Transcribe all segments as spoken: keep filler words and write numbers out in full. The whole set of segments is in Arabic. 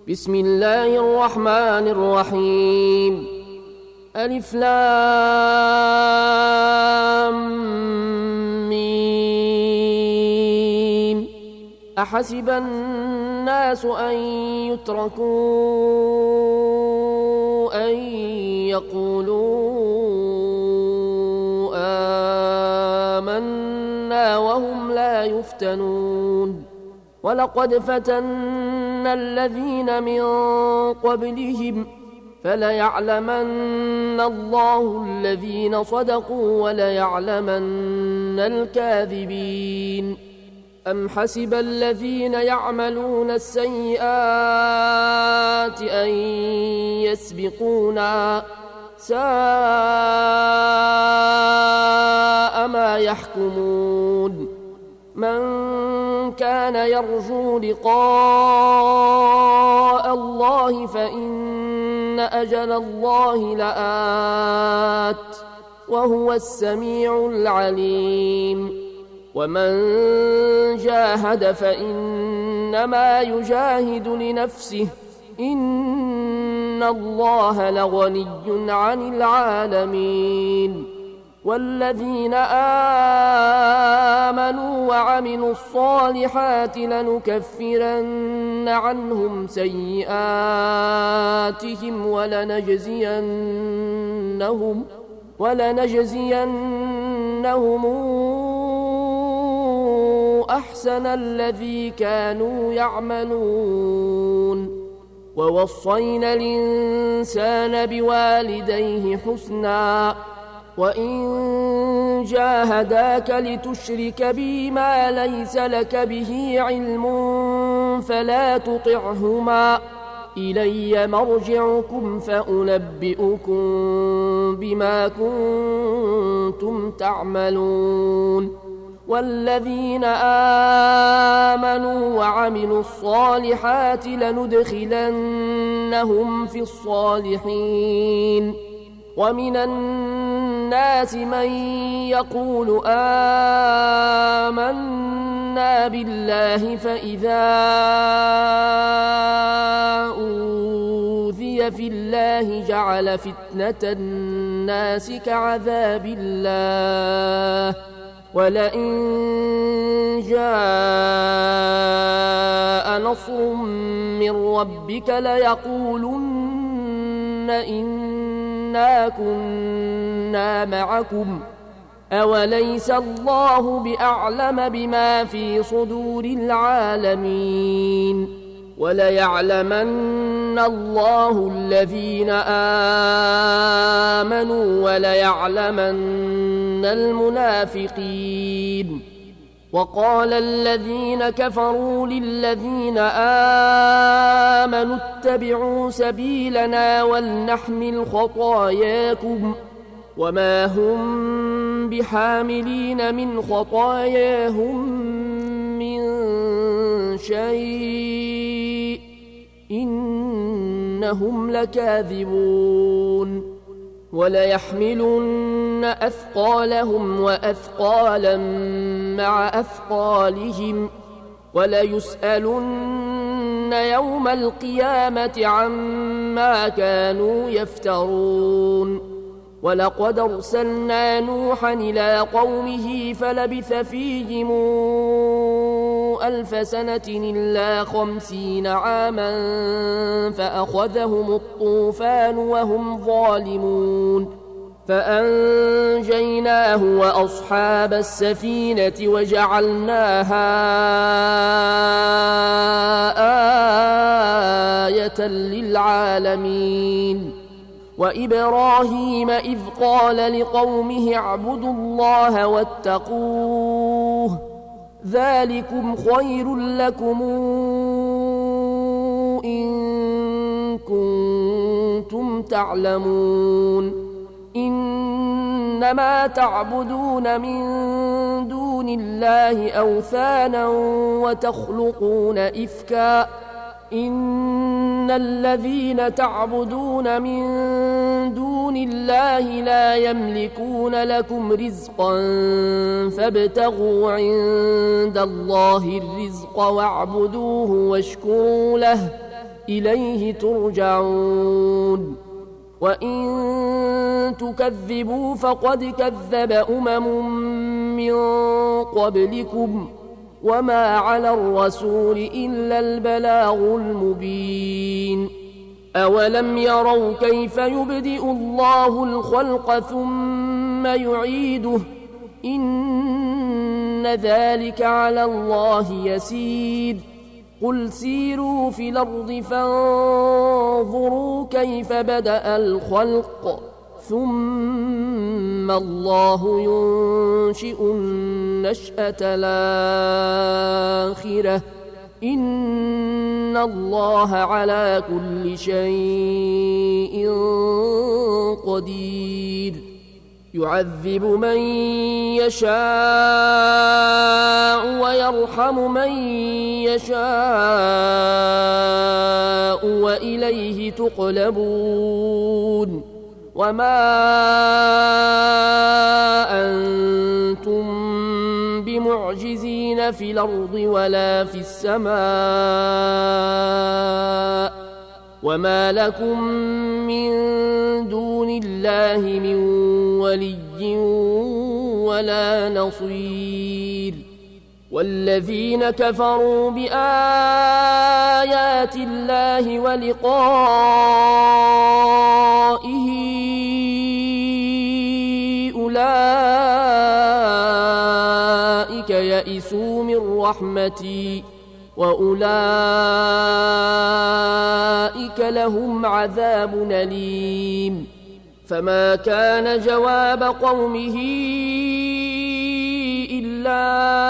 بسم الله الرحمن الرحيم. ألف لام ميم. أحسب الناس أن يتركوا أن يقولوا آمنا وهم لا يفتنون. ولقد فتنا الذين من قبلهم فليعلمن الله الذين صدقوا وليعلمن الكاذبين. أم حسب الذين يعملون السيئات أن يسبقونا ساء ما يحكمون. من كان يرجو لقاء الله فإن أجل الله لآت وهو السميع العليم. ومن جاهد فإنما يجاهد لنفسه إن الله لغني عن العالمين. والذين آمنوا وعملوا الصالحات لنكفرن عنهم سيئاتهم ولنجزينهم ولنجزينهم أحسن الذي كانوا يعملون. ووصينا الإنسان بوالديه حسنا وإن جاهداك لتشرك بي ما ليس لك به علم فلا تطعهما إلي مرجعكم فأنبئكم بما كنتم تعملون. والذين آمنوا وعملوا الصالحات لندخلنهم في الصالحين. ومن الناس من يقول آمنا بالله فإذا أوذي في الله جعل فتنة الناس كعذاب الله ولئن جاء نصر من ربك ليقولن إنا كنا معكم أوليس الله بأعلم بما في صدور العالمين. وليعلمن الله الذين آمنوا وليعلمن المنافقين. وقال الذين كفروا للذين آمنوا اتبعوا سبيلنا ولنحمل خطاياكم وما هم بحاملين من خطاياهم من شيء إنهم لكاذبون. وليحملن أثقالهم وأثقالا مع أثقالهم وليسألن يوم القيامة عما كانوا يفترون. ولقد أرسلنا نوحا إلى قومه فلبث فيهم ألف سنة إلا خمسين عاما فأخذهم الطوفان وهم ظالمون فأنجيناه وأصحاب السفينة وجعلناها آية للعالمين. وإبراهيم إذ قال لقومه اعبدوا الله واتقوه ذلكم خير لكم إن كنتم تعلمون. إنما تعبدون من دون الله أوثانا وتخلقون إفكا إن الذين تعبدون من دون الله لا يملكون لكم رزقا فابتغوا عند الله الرزق واعبدوه واشكروا له إليه ترجعون وإن تكذبوا فقد كذب أمم من قبلكم وما على الرسول إلا البلاغ المبين أولم يروا كيف يبدئ الله الخلق ثم يعيده إن ذلك على الله يسير قل سيروا في الأرض فانظروا كيف بدأ الخلق ثم الله ينشئ النشأة الآخرة إن الله على كل شيء قدير يعذب من يشاء ويرحم من يشاء وإليه تقلبون وما أنتم بمعجزين في الأرض ولا في السماء وما لكم من دون الله من ولي ولا نصير والذين كفروا بآيات الله ولقائه أولئك يئسوا من رحمتي وأولئك لهم عذاب أليم فما كان جواب قومه إلا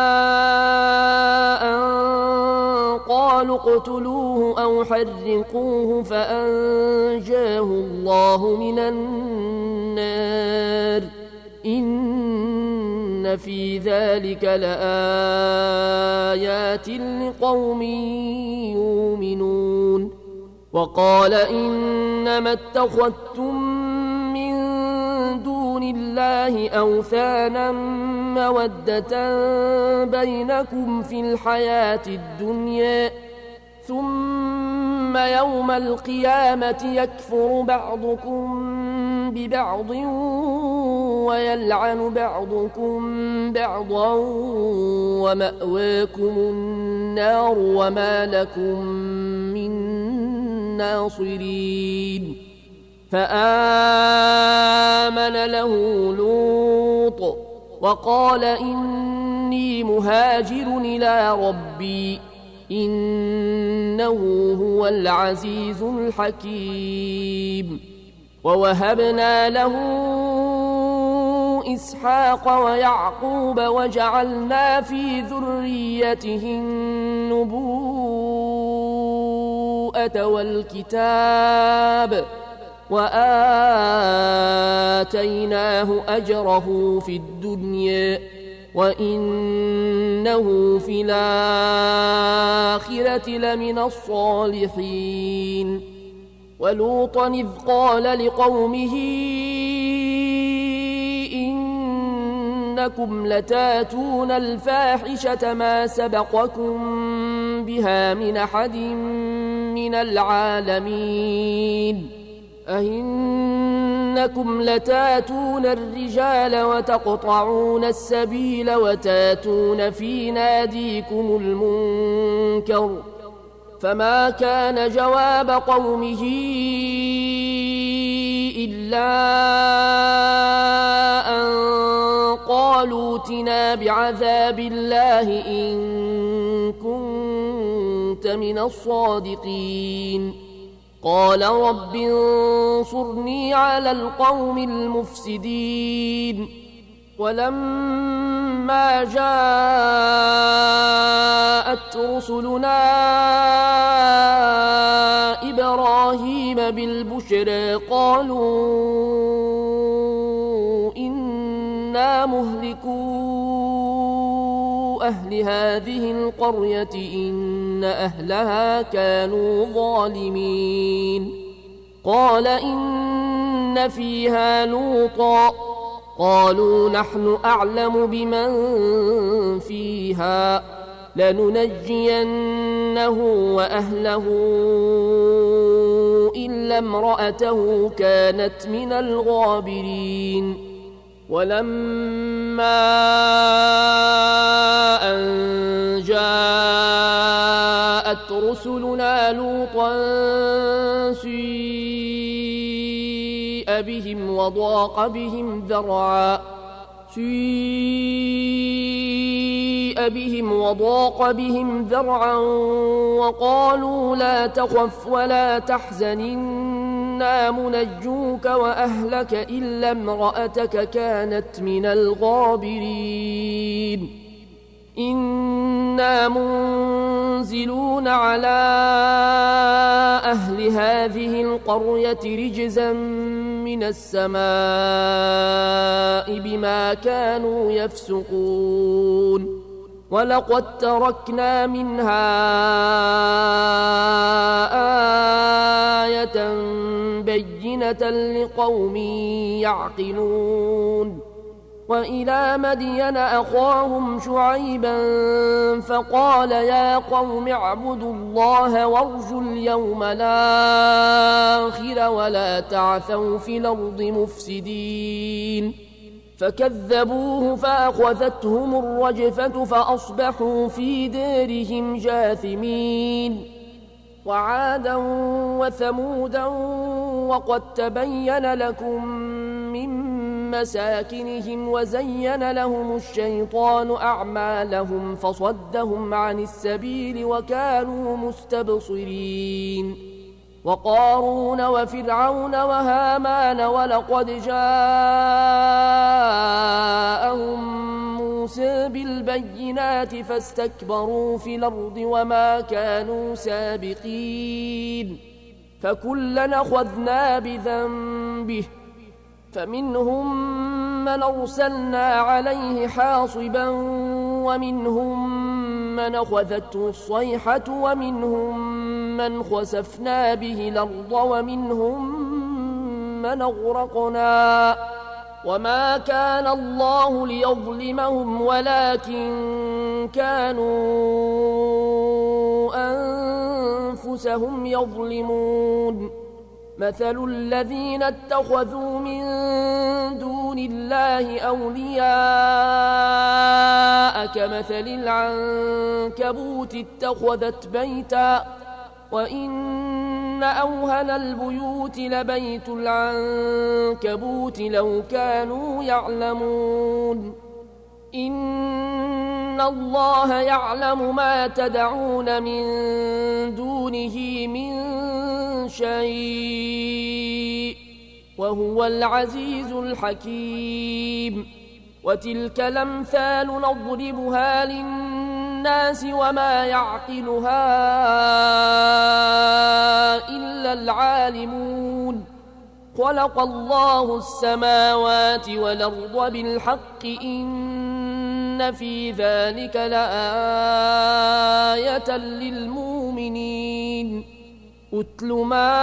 أن قالوا اقتلوه أو حرقوه فأنجاه الله من النار إن في ذلك لآيات لقوم يؤمنون وقال إنما اتخذتم من دون الله أوثانا مودة بينكم في الحياة الدنيا ثم يوم القيامة يكفر بعضكم ببعض ويلعن بعضكم بعضا ومأواكم النار وما لكم من ناصرين فآمن له لوط وقال إني مهاجر إلى ربي إنه هو العزيز الحكيم ووهبنا له إسحاق ويعقوب وجعلنا في ذريته النبوءة والكتاب وآتيناه أجره في الدنيا وإنه في الآخرة لمن الصالحين ولوطا إذ قال لقومه إنكم لتاتون الفاحشة ما سبقكم بها من أحد من العالمين أئنكم لتاتون الرجال وتقطعون السبيل وتاتون في ناديكم المنكر فما كان جواب قومه إلا أن قالوا ائتنا بعذاب الله إن كنت من الصادقين قال رب انصرني على القوم المفسدين ولما جاءت رسلنا إبراهيم بالبشرى قالوا إنا مهلكو أهل هذه القرية إن أهلها كانوا ظالمين قال إن فيها لوطا قالوا نحن أعلم بمن فيها لننجينه وأهله إلا امرأته كانت من الغابرين ولما أن جاءت رسلنا لوطا سيء بهم وضاق بهم ذرعا سيء بهم وضاق بهم ذرعا وقالوا لا تخف ولا تحزن إنا منجوك وأهلك إلا امرأتك كانت من الغابرين إنا منزلون على أهل هذه القرية رجزا من السماء بما كانوا يفسقون ولقد تركنا منها آية بينة لقوم يعقلون وإلى مدين أخاهم شعيبا فقال يا قوم اعبدوا الله وارجوا اليوم الآخر ولا تعثوا في الأرض مفسدين فكذبوه فأخذتهم الرجفة فأصبحوا في دارهم جاثمين وعادا وثمودا وقد تبين لكم من مساكنهم وزين لهم الشيطان أعمالهم فصدهم عن السبيل وكانوا مستبصرين وقارون وفرعون وهامان ولقد جاءهم موسى بالبينات فاستكبروا في الأرض وما كانوا سابقين فكلا أخذنا بذنبه فمنهم من أرسلنا عليه حاصبا ومنهم من أخذته الصيحة ومنهم من خسفنا به الأرض ومنهم من أغرقنا وما كان الله ليظلمهم ولكن كانوا أنفسهم يظلمون مثل الذين اتخذوا من دون الله أولياء كمثل العنكبوت اتخذت بيتا وإن أوهن البيوت لبيت العنكبوت لو كانوا يعلمون إن الله يعلم ما تدعون من دونه من شيء وهو العزيز الحكيم وتلك الأمثال نضربها للناس وما يعقلها إلا العالمون خلق الله السماوات والأرض بالحق إن في ذلك لآية للمؤمنين أتل ما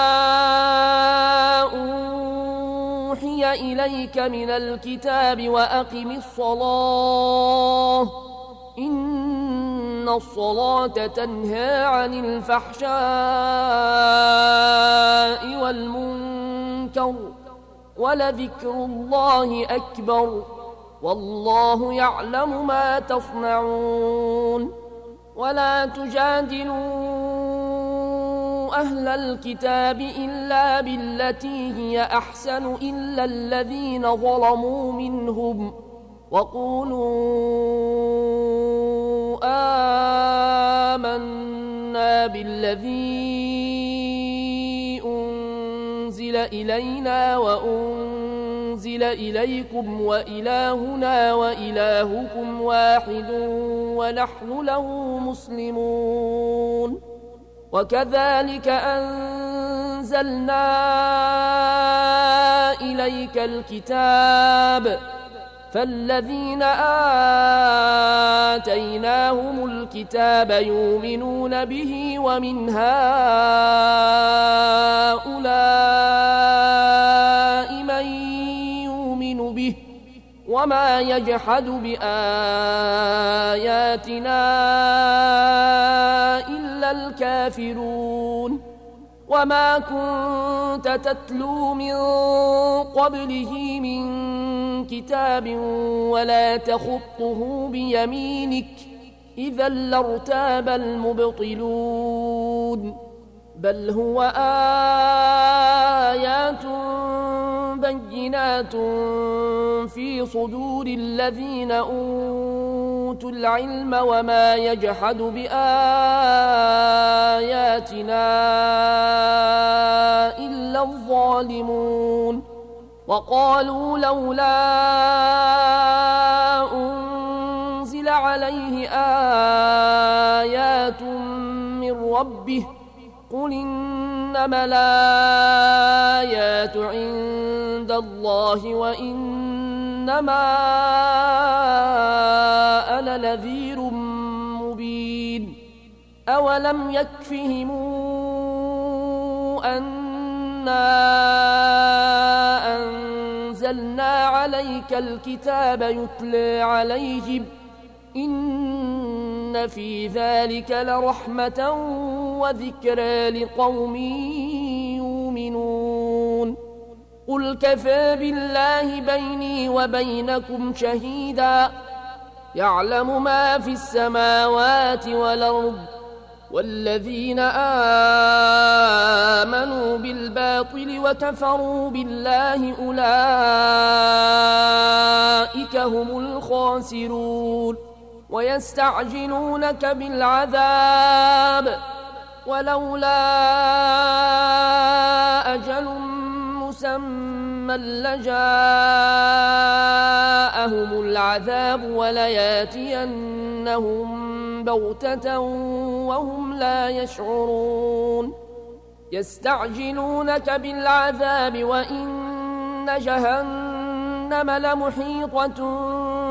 أوحي إليك من الكتاب وأقم الصلاة إن الصلاة تنهى عن الفحشاء والمنكر ولذكر الله أكبر والله يعلم ما تصنعون ولا تجادلوا أهل الكتاب إلا بالتي هي أحسن إلا الذين ظلموا منهم وقولوا آمنا بالذي أنزل إلينا وأنزل إليكم وإلهنا وإلهكم واحد ونحن له مسلمون وكذلك أنزلنا إليك الكتاب فالذين آتيناهم الكتاب يؤمنون به ومن هؤلاء من يؤمن به وما يجحد بآياتنا إلا الكافرون وما كنت تتلو من قبله من كتاب ولا تخطه بيمينك إذا لارتاب المبطلون بل هو آيات بينات في صدور الذين أوتوا العلم وما يجحد بآياتنا إلا الظالمون وقالوا لولا أنزل عليه آيات من ربه قل إنما الآيات عند الله وإنما أنا نذير مبين أولم يكفهم أنا أنزلنا عليك الكتاب يتلى عليهم إن في ذلك لرحمة وذكرى لقوم يؤمنون قل كفى بالله بيني وبينكم شهيدا يعلم ما في السماوات والأرض والذين آمنوا بالباطل وكفروا بالله أولئك هم الخاسرون ويستعجلونك بالعذاب ولولا أجل مسمى لجاءهم العذاب ولياتينهم بغتة وهم لا يشعرون يستعجلونك بالعذاب وإن جهنم لمحيطة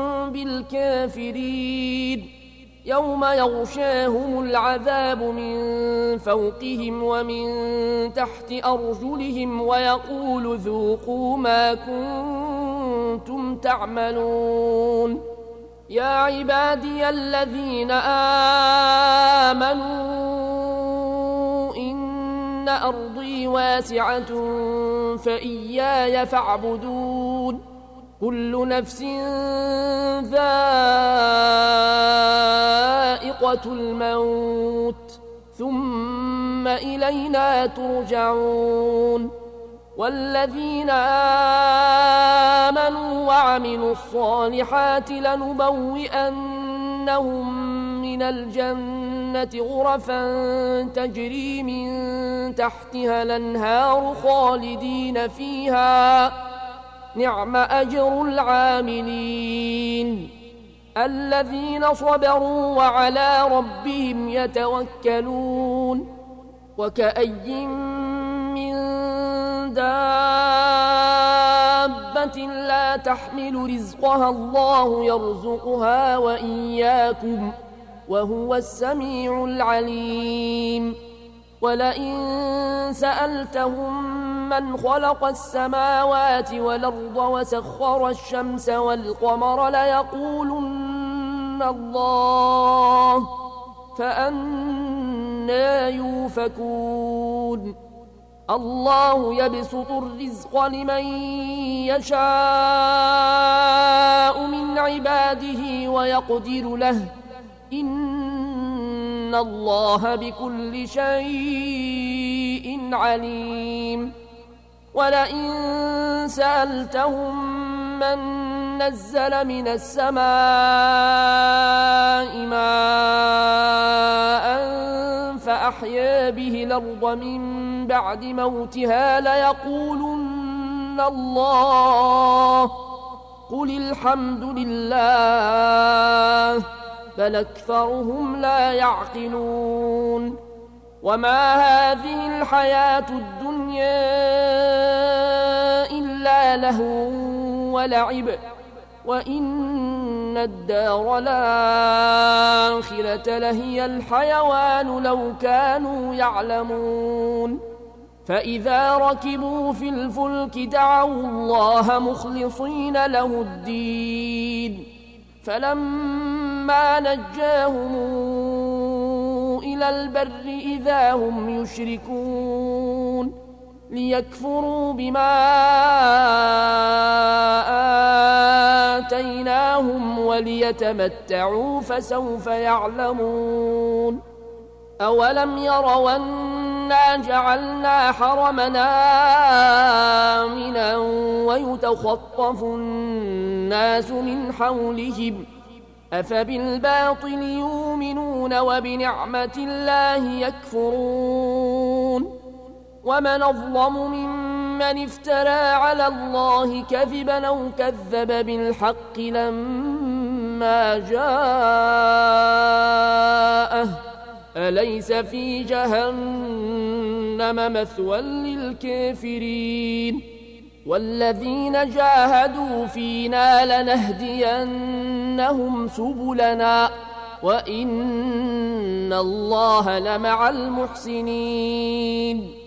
بالكافرين يوم يغشاهم العذاب من فوقهم ومن تحت أرجلهم ويقول ذوقوا ما كنتم تعملون يا عبادي الذين آمنوا إن أرضي واسعة فإياي فاعبدون كل نفس ذائقة الموت ثم إلينا ترجعون والذين آمنوا وعملوا الصالحات لنبوئنهم من الجنة غرفا تجري من تحتها الأنهار خالدين فيها نعم أجر العاملين الذين صبروا وعلى ربهم يتوكلون وكأي من دابة لا تحمل رزقها الله يرزقها وإياكم وهو السميع العليم ولئن سألتهم من خلق السماوات والأرض وسخر الشمس والقمر ليقولن الله فأنى يؤفكون الله يبسط الرزق لمن يشاء من عباده ويقدر له إن الله بكل شيء عليم ولئن سألتهم من نزل من السماء ماء فأحيا به الأرض من بعد موتها ليقولن الله قل الحمد لله بل أكثرهم لا يعقلون وما هذه الحياة الدنيا إلا لهو ولعب وإن الدار الآخرة لهي الحيوان لو كانوا يعلمون فإذا ركبوا في الفلك دعوا الله مخلصين له الدين فلما نجاهم إلى البر إذا هم يشركون ليكفروا بما آتيناهم وليتمتعوا فسوف يعلمون أولم يروا أنا جعلنا حرمنا آمنا ويتخطف الناس من حولهم أفبالباطل يؤمنون وبنعمة الله يكفرون ومن أظلم ممن افترى على الله كذبا أو كذب بالحق لما جاءه أليس في جهنم مثوى للكافرين والذين جاهدوا فينا لنهدينهم سبلنا وإن الله لمع المحسنين